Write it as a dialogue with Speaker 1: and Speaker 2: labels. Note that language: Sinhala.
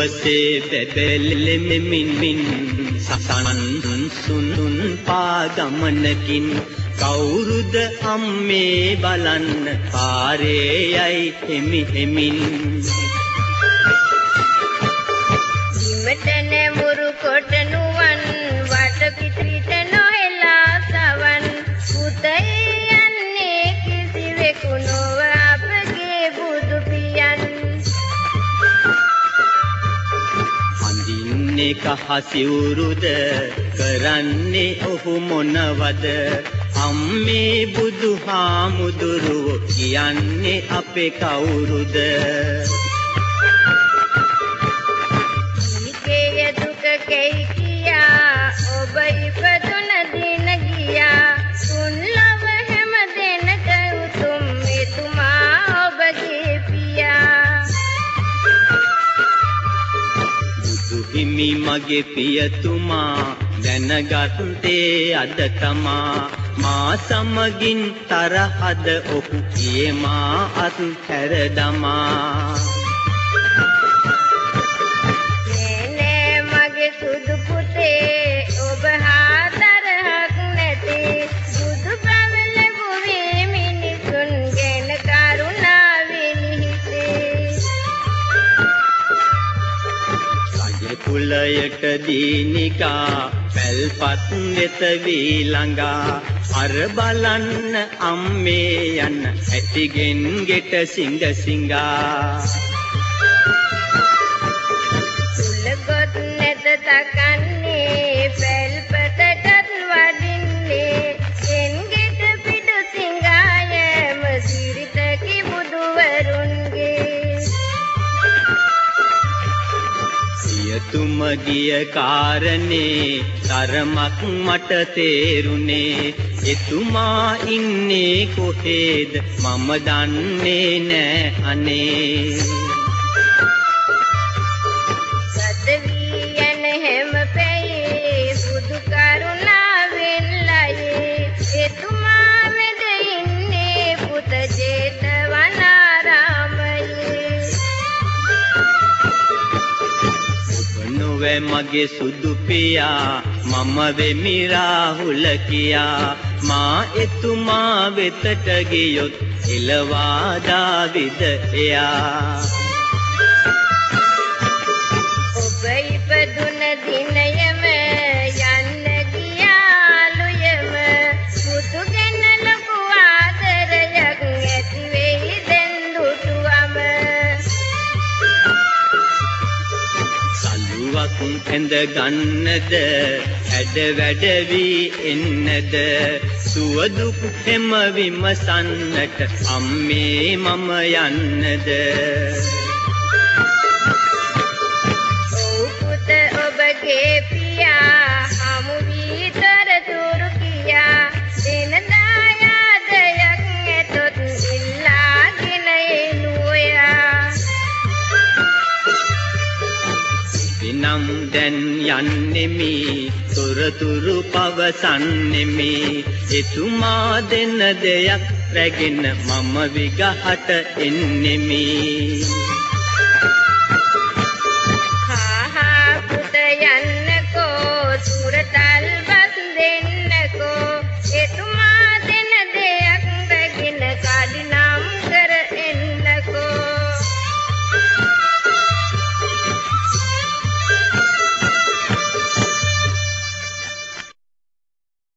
Speaker 1: සුවසේ බැබලෙමින් සසන්සුන් පාගමනකින් කවුරුද අම්මේ බලන්න පාරේ යයි හිමින්
Speaker 2: ඉමතන මුරු කොට නුවන් වට පිටිට නොහෙලා සවන් පුතේ යන්නේ කිසිවෙකු නොව අපගේ බුදු පියන්
Speaker 1: අඳින්නේ කහ සිවුරුද කරන්නේ ඔහු මොනවද අම්මේ බුදුහාමුදුරුවෝ කියන්නේ අපේ කවුරුද
Speaker 2: ඊකේ දුක කෙයි කියා ඔබ ඉපදුන දින ගියා තුන් ලව හැම දෙනක උතුම් එතුමා ඔබගේ පියා
Speaker 1: බුදු හිමි මගේ පියතුමා දැනගත්තේ අද තමා මා සමගින් තරහද ඔහු කියේ මා අත්හැර දමා
Speaker 2: නෑ මගේ සුදු පුතේ ඔබ හා තරහක් නැති බුදු ප්‍රවල ගුවේ මිනිසුන් ගැන කරුණාවෙන් හිතේ
Speaker 1: රජ කුලයට දීනිකා පැල්පත් වෙත වී ළඟා අර බලන්න අම්මේ යන ඇතිගෙන් ගෙට සිංගා
Speaker 2: සුලගොත් නැත තකන්නේ පැල්පතටත් වඩින්නේ එන්ගෙට පිටු සිංගායම සිරිතකි බුදුවරුන්ගේ
Speaker 1: සියතුම ගිය කාරණේ තරමක් මට තේරුනේ එතුමා ඉන්නේ කොහෙද මම දන්නේ නෑ අනේ
Speaker 2: සතවී යන හැම පැයේ බුදු කරුණාවෙන් ලයේ එතුමා වෙද ඉන්නේ පුත ජේතවනාරාමයේ
Speaker 1: නොවේ මගේ සුදු පියා මම වෙමි රාහුල කියා මා එතුමා වෙතට ගියොත් එළවා දාවිද එයා
Speaker 2: ඔබ ඉපදුන දිනයම යන්න ගියාලුයම පුතු ගැන ලොකු ආදරයක් ඇති වෙයි දැන් දුටුවම
Speaker 1: සලුවක් ඇඳ ගන්නද ඇඩ වැඩ වී එන්නද සුවදුක් හැම විමසන්නට අම්මේ මම යන්නද
Speaker 2: ඔව් පුත ඔබගේ පියා හමු වී තොරතුරු කියා දිනදා යාදයක් ඇතොත් ඉල්ලාගෙන එනුයා
Speaker 1: නම් දැන් යන්නෙමි තොරතුරු පවසන්නෙමි එතුමා දෙන දෙයක් රැගෙන මම විගහට එන්නෙමි